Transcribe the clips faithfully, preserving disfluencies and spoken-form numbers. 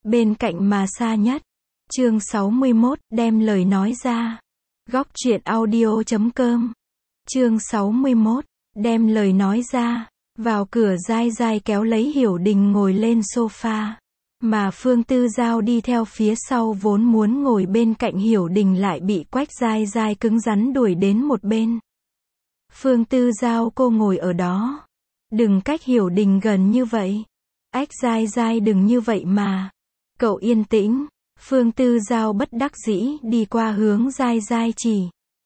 bên cạnh mà xa nhất. Chương sáu mươi mốt, đem lời nói ra. Góc truyện audio chấm com. Chương sáu mươi mốt, đem lời nói ra. Vào cửa dai dai kéo lấy Hiểu Đình ngồi lên sofa. Mà Phương Tư Giao đi theo phía sau vốn muốn ngồi bên cạnh Hiểu Đình lại bị Quách dai dai cứng rắn đuổi đến một bên. Phương Tư Giao, cô ngồi ở đó. Đừng cách Hiểu Đình gần như vậy. Ách dai dai, đừng như vậy mà. Cậu yên tĩnh. Phương Tư Giao bất đắc dĩ đi qua hướng dai dai chỉ.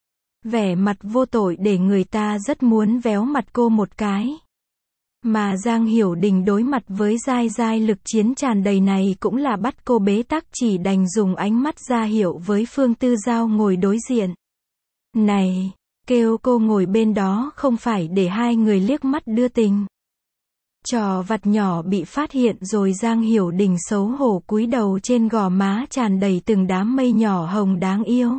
Vẻ mặt vô tội để người ta rất muốn véo mặt cô một cái. Mà Giang Hiểu Đình đối mặt với dai dai lực chiến tràn đầy này cũng là bắt cô bế tắc, chỉ đành dùng ánh mắt ra hiệu với Phương Tư Giao ngồi đối diện. Này, kêu cô ngồi bên đó không phải để hai người liếc mắt đưa tình. Trò vặt nhỏ bị phát hiện rồi. Giang Hiểu Đình xấu hổ cúi đầu, trên gò má tràn đầy từng đám mây nhỏ hồng đáng yêu.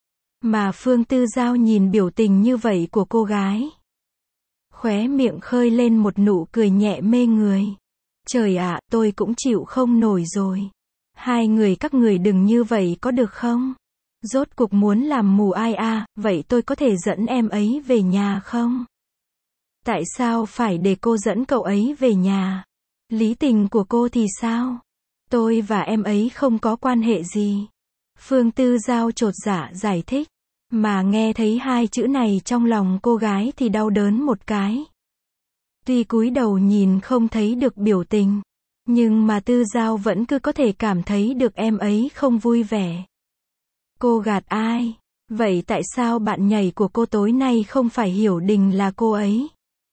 Mà Phương Tư Giao nhìn biểu tình như vậy của cô gái, khóe miệng khơi lên một nụ cười nhẹ mê người. Trời ạ, tôi cũng chịu không nổi rồi. Hai người các người đừng như vậy có được không? Rốt cuộc muốn làm mù ai à, vậy tôi có thể dẫn em ấy về nhà không? Tại sao phải để cô dẫn cậu ấy về nhà? Lý tình của cô thì sao? Tôi và em ấy không có quan hệ gì. Phương Tư Giao chột dạ giải thích. Mà nghe thấy hai chữ này trong lòng cô gái thì đau đớn một cái. Tuy cúi đầu nhìn không thấy được biểu tình, nhưng mà Tư Giao vẫn cứ có thể cảm thấy được em ấy không vui vẻ. Cô gạt ai? Vậy tại sao bạn nhảy của cô tối nay không phải Hiểu Đình là cô ấy?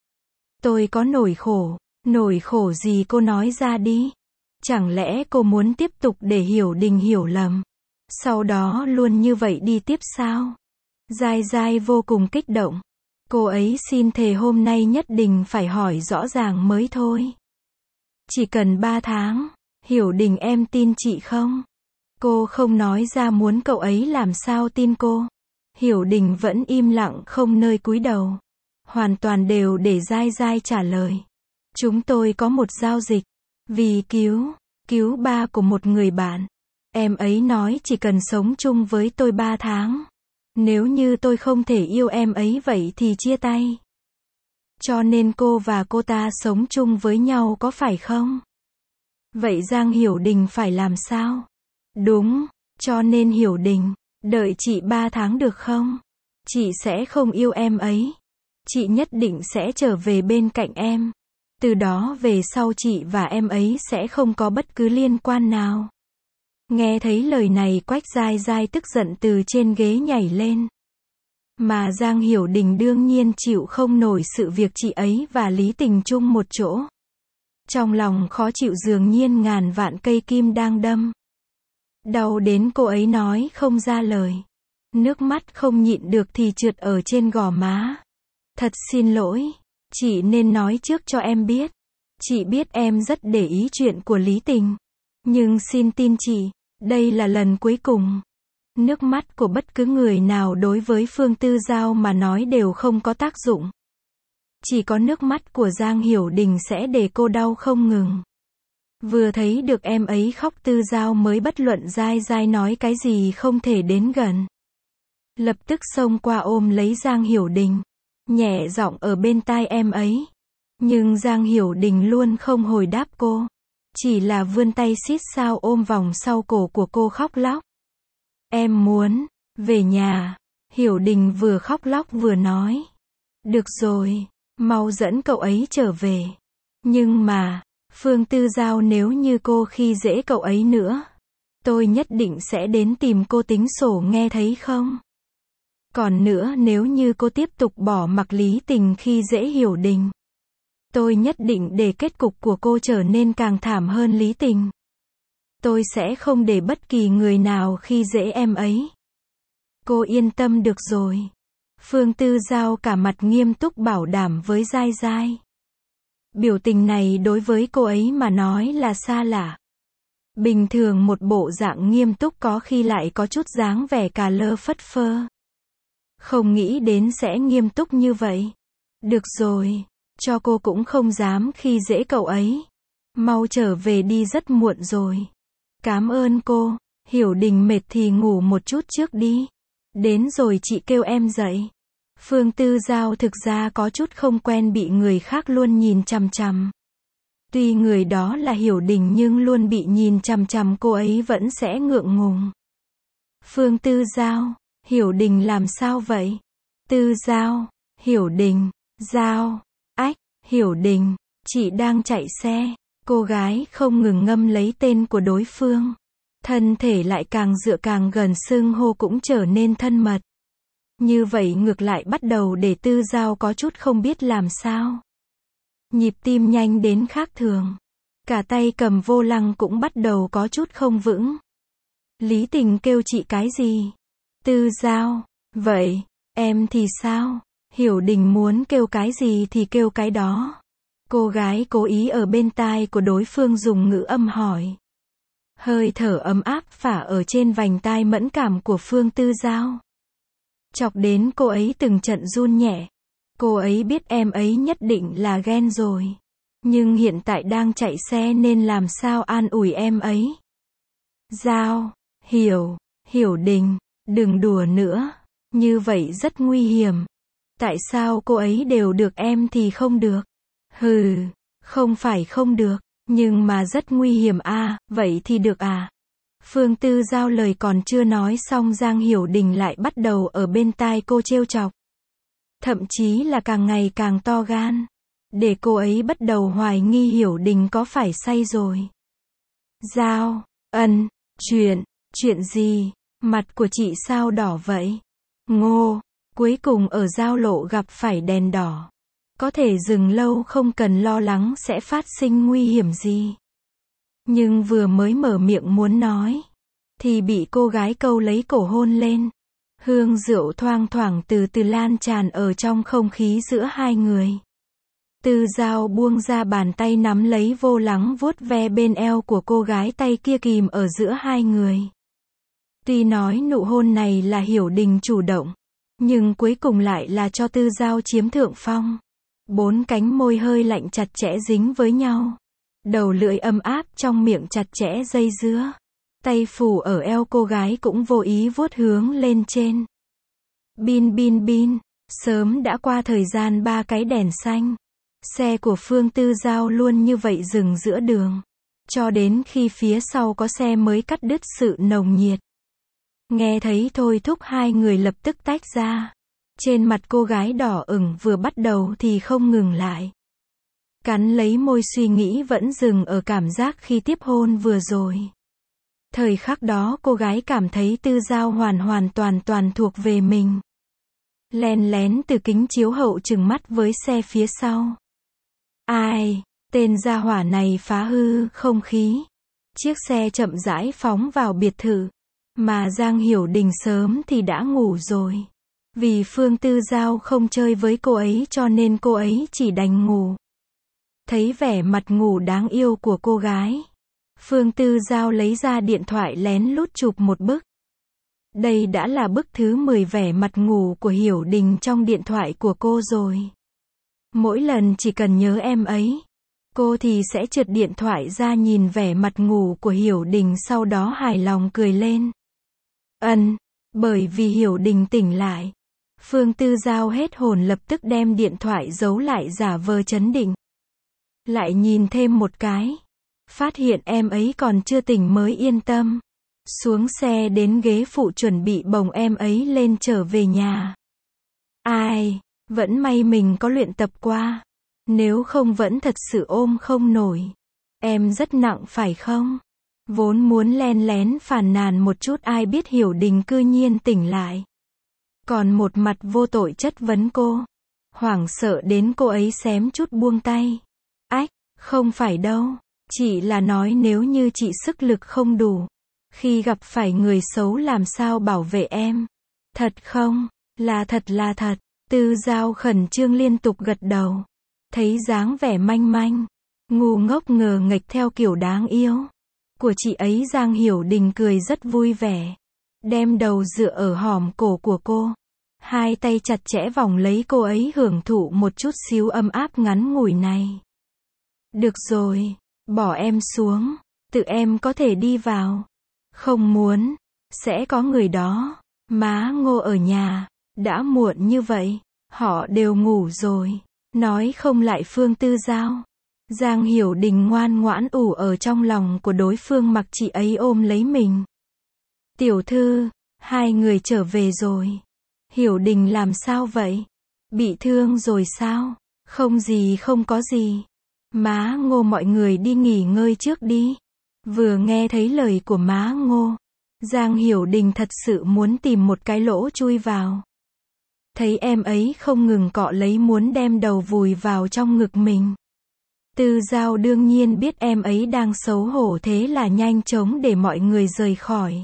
Tôi có nổi khổ. Nổi khổ gì cô nói ra đi. Chẳng lẽ cô muốn tiếp tục để Hiểu Đình hiểu lầm, sau đó luôn như vậy đi tiếp sao? Dai dai vô cùng kích động. Cô ấy xin thề hôm nay nhất định phải hỏi rõ ràng mới thôi. Chỉ cần ba tháng. Hiểu Đình, em tin chị không? Cô không nói ra muốn cậu ấy làm sao tin cô. Hiểu Đình vẫn im lặng không nơi cúi đầu. Hoàn toàn đều để dai dai trả lời. Chúng tôi có một giao dịch. Vì cứu, cứu ba của một người bạn. Em ấy nói chỉ cần sống chung với tôi ba tháng. Nếu như tôi không thể yêu em ấy vậy thì chia tay. Cho nên cô và cô ta sống chung với nhau có phải không? Vậy Giang Hiểu Đình phải làm sao? Đúng, cho nên Hiểu Đình, đợi chị ba tháng được không? Chị sẽ không yêu em ấy. Chị nhất định sẽ trở về bên cạnh em. Từ đó về sau chị và em ấy sẽ không có bất cứ liên quan nào. Nghe thấy lời này Quách dai dai tức giận từ trên ghế nhảy lên. Mà Giang Hiểu Đình đương nhiên chịu không nổi sự việc chị ấy và Lý Tình chung một chỗ. Trong lòng khó chịu dường nhiên ngàn vạn cây kim đang đâm. Đau đến cô ấy nói không ra lời. Nước mắt không nhịn được thì trượt ở trên gò má. Thật xin lỗi. Chị nên nói trước cho em biết. Chị biết em rất để ý chuyện của Lý Tình. Nhưng xin tin chị, đây là lần cuối cùng. Nước mắt của bất cứ người nào đối với Phương Tư Giao mà nói đều không có tác dụng. Chỉ có nước mắt của Giang Hiểu Đình sẽ để cô đau không ngừng. Vừa thấy được em ấy khóc Tư Giao mới bất luận dai dai nói cái gì không thể đến gần. Lập tức xông qua ôm lấy Giang Hiểu Đình. Nhẹ giọng ở bên tai em ấy. Nhưng Giang Hiểu Đình luôn không hồi đáp cô. Chỉ là vươn tay xít sao ôm vòng sau cổ của cô khóc lóc. Em muốn về nhà. Hiểu Đình vừa khóc lóc vừa nói. Được rồi, mau dẫn cậu ấy trở về. Nhưng mà, Phương Tư Giao, nếu như cô khi dễ cậu ấy nữa, tôi nhất định sẽ đến tìm cô tính sổ, nghe thấy không? Còn nữa, nếu như cô tiếp tục bỏ mặc Lý Tình khi dễ Hiểu Đình, tôi nhất định để kết cục của cô trở nên càng thảm hơn Lý Tình. Tôi sẽ không để bất kỳ người nào khi dễ em ấy. Cô yên tâm được rồi. Phương Tư Giao cả mặt nghiêm túc bảo đảm với dai dai. Biểu tình này đối với cô ấy mà nói là xa lạ. Bình thường một bộ dạng nghiêm túc có khi lại có chút dáng vẻ cà lơ phất phơ. Không nghĩ đến sẽ nghiêm túc như vậy. Được rồi, cho cô cũng không dám khi dễ cậu ấy. Mau trở về đi, rất muộn rồi. Cảm ơn cô, Hiểu Đình mệt thì ngủ một chút trước đi. Đến rồi chị kêu em dậy. Phương Tư Giao thực ra có chút không quen bị người khác luôn nhìn chằm chằm. Tuy người đó là Hiểu Đình nhưng luôn bị nhìn chằm chằm cô ấy vẫn sẽ ngượng ngùng. Phương Tư Giao, Hiểu Đình làm sao vậy? Tư Giao, Hiểu Đình, Giao, ách, Hiểu Đình, chị đang chạy xe. Cô gái không ngừng ngâm lấy tên của đối phương. Thân thể lại càng dựa càng gần, xưng hô cũng trở nên thân mật. Như vậy ngược lại bắt đầu để Tư Giao có chút không biết làm sao. Nhịp tim nhanh đến khác thường. Cả tay cầm vô lăng cũng bắt đầu có chút không vững. Lý Tình kêu chị cái gì? Tư Giao, vậy, em thì sao? Hiểu Đình muốn kêu cái gì thì kêu cái đó. Cô gái cố ý ở bên tai của đối phương dùng ngữ âm hỏi. Hơi thở ấm áp phả ở trên vành tai mẫn cảm của Phương Tư Giao. Chọc đến cô ấy từng trận run nhẹ. Cô ấy biết em ấy nhất định là ghen rồi. Nhưng hiện tại đang chạy xe nên làm sao an ủi em ấy. Giao, Hiểu, Hiểu Đình, đừng đùa nữa. Như vậy rất nguy hiểm. Tại sao cô ấy đều được em thì không được? Hừ, không phải không được, nhưng mà rất nguy hiểm à, vậy thì được à? Phương Tư Giao lời còn chưa nói xong Giang Hiểu Đình lại bắt đầu ở bên tai cô trêu chọc. Thậm chí là càng ngày càng to gan. Để cô ấy bắt đầu hoài nghi Hiểu Đình có phải say rồi. Giao, ân, chuyện, chuyện gì? Mặt của chị sao đỏ vậy? Ngô, cuối cùng ở giao lộ gặp phải đèn đỏ. Có thể dừng lâu không cần lo lắng sẽ phát sinh nguy hiểm gì. Nhưng vừa mới mở miệng muốn nói, thì bị cô gái câu lấy cổ hôn lên. Hương rượu thoang thoảng từ từ lan tràn ở trong không khí giữa hai người. Tư Giao buông ra bàn tay nắm lấy vô lắng vuốt ve bên eo của cô gái, tay kia kìm ở giữa hai người. Tuy nói nụ hôn này là Hiểu Đình chủ động, nhưng cuối cùng lại là cho Tư Giao chiếm thượng phong. Bốn cánh môi hơi lạnh chặt chẽ dính với nhau. Đầu lưỡi ấm áp trong miệng chặt chẽ dây dưa. Tay phủ ở eo cô gái cũng vô ý vuốt hướng lên trên. Bin bin bin, sớm đã qua thời gian ba cái đèn xanh. Xe của Phương Tư Giao luôn như vậy dừng giữa đường. Cho đến khi phía sau có xe mới cắt đứt sự nồng nhiệt. Nghe thấy thôi thúc hai người lập tức tách ra. Trên mặt cô gái đỏ ửng vừa bắt đầu thì không ngừng lại. Cắn lấy môi suy nghĩ vẫn dừng ở cảm giác khi tiếp hôn vừa rồi. Thời khắc đó cô gái cảm thấy Tư Giao hoàn hoàn toàn toàn thuộc về mình. Len lén từ kính chiếu hậu chừng mắt với xe phía sau. Ai, tên gia hỏa này phá hư không khí. Chiếc xe chậm rãi phóng vào biệt thự. Mà Giang Hiểu Đình sớm thì đã ngủ rồi. Vì Phương Tư Giao không chơi với cô ấy cho nên cô ấy chỉ đành ngủ. Thấy vẻ mặt ngủ đáng yêu của cô gái, Phương Tư Giao lấy ra điện thoại lén lút chụp một bức. Đây đã là bức thứ mười vẻ mặt ngủ của Hiểu Đình trong điện thoại của cô rồi. Mỗi lần chỉ cần nhớ em ấy, cô thì sẽ trượt điện thoại ra nhìn vẻ mặt ngủ của Hiểu Đình, sau đó hài lòng cười lên. Ân, bởi vì Hiểu Đình tỉnh lại. Phương Tư Giao hết hồn lập tức đem điện thoại giấu lại giả vờ trấn định. Lại nhìn thêm một cái. Phát hiện em ấy còn chưa tỉnh mới yên tâm. Xuống xe đến ghế phụ chuẩn bị bồng em ấy lên trở về nhà. Ai, vẫn may mình có luyện tập qua. Nếu không vẫn thật sự ôm không nổi. Em rất nặng phải không? Vốn muốn len lén phàn nàn một chút, ai biết Hiểu Đình cư nhiên tỉnh lại. Còn một mặt vô tội chất vấn cô. Hoảng sợ đến cô ấy xém chút buông tay. Ách, không phải đâu. Chị là nói nếu như chị sức lực không đủ. Khi gặp phải người xấu làm sao bảo vệ em. Thật không? Là thật là thật. Tư Giao khẩn trương liên tục gật đầu. Thấy dáng vẻ manh manh, ngu ngốc ngờ nghệch theo kiểu đáng yêu của chị ấy, Giang Hiểu Đình cười rất vui vẻ. Đem đầu dựa ở hòm cổ của cô. Hai tay chặt chẽ vòng lấy cô ấy hưởng thụ một chút xíu ấm áp ngắn ngủi này. Được rồi, bỏ em xuống. Tự em có thể đi vào. Không muốn. Sẽ có người đó. Má Ngô ở nhà. Đã muộn như vậy. Họ đều ngủ rồi. Nói không lại Phương Tư Giao. Giang Hiểu Đình ngoan ngoãn ủ ở trong lòng của đối phương mặc chị ấy ôm lấy mình. Tiểu thư, hai người trở về rồi. Hiểu Đình làm sao vậy? Bị thương rồi sao? Không gì không có gì. Má Ngô mọi người đi nghỉ ngơi trước đi. Vừa nghe thấy lời của má Ngô, Giang Hiểu Đình thật sự muốn tìm một cái lỗ chui vào. Thấy em ấy không ngừng cọ lấy muốn đem đầu vùi vào trong ngực mình. Tư Giao đương nhiên biết em ấy đang xấu hổ thế là nhanh chóng để mọi người rời khỏi.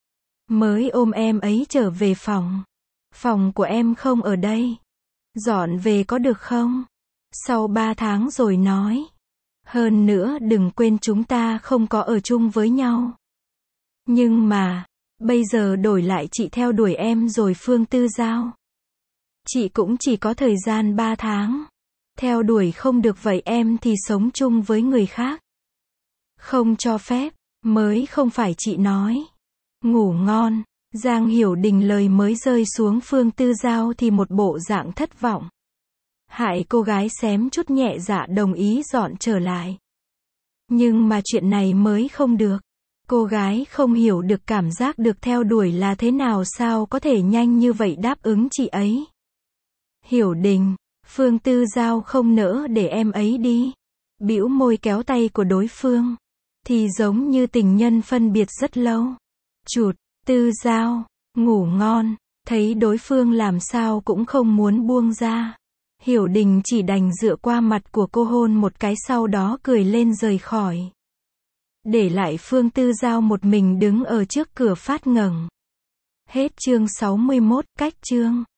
Mới ôm em ấy trở về phòng. Phòng của em không ở đây. Dọn về có được không? Sau ba tháng rồi nói. Hơn nữa đừng quên chúng ta không có ở chung với nhau. Nhưng mà, bây giờ đổi lại chị theo đuổi em rồi Phương Tư Giao. Chị cũng chỉ có thời gian ba tháng. Theo đuổi không được vậy em thì sống chung với người khác. Không cho phép, mới không phải chị nói. Ngủ ngon. Giang Hiểu Đình lời mới rơi xuống Phương Tư Giao thì một bộ dạng thất vọng. Hại cô gái xém chút nhẹ dạ đồng ý dọn trở lại. Nhưng mà chuyện này mới không được. Cô gái không hiểu được cảm giác được theo đuổi là thế nào, sao có thể nhanh như vậy đáp ứng chị ấy. Hiểu Đình, Phương Tư Giao không nỡ để em ấy đi. Bĩu môi kéo tay của đối phương. Thì giống như tình nhân phân biệt rất lâu. Chụt, Tư Giao, ngủ ngon. Thấy đối phương làm sao cũng không muốn buông ra. Hiểu Đình chỉ đành dựa qua mặt của cô hôn một cái, sau đó cười lên rời khỏi. Để lại Phương Tư Giao một mình đứng ở trước cửa phát ngẩng. Hết chương sáu mươi mốt, cách chương.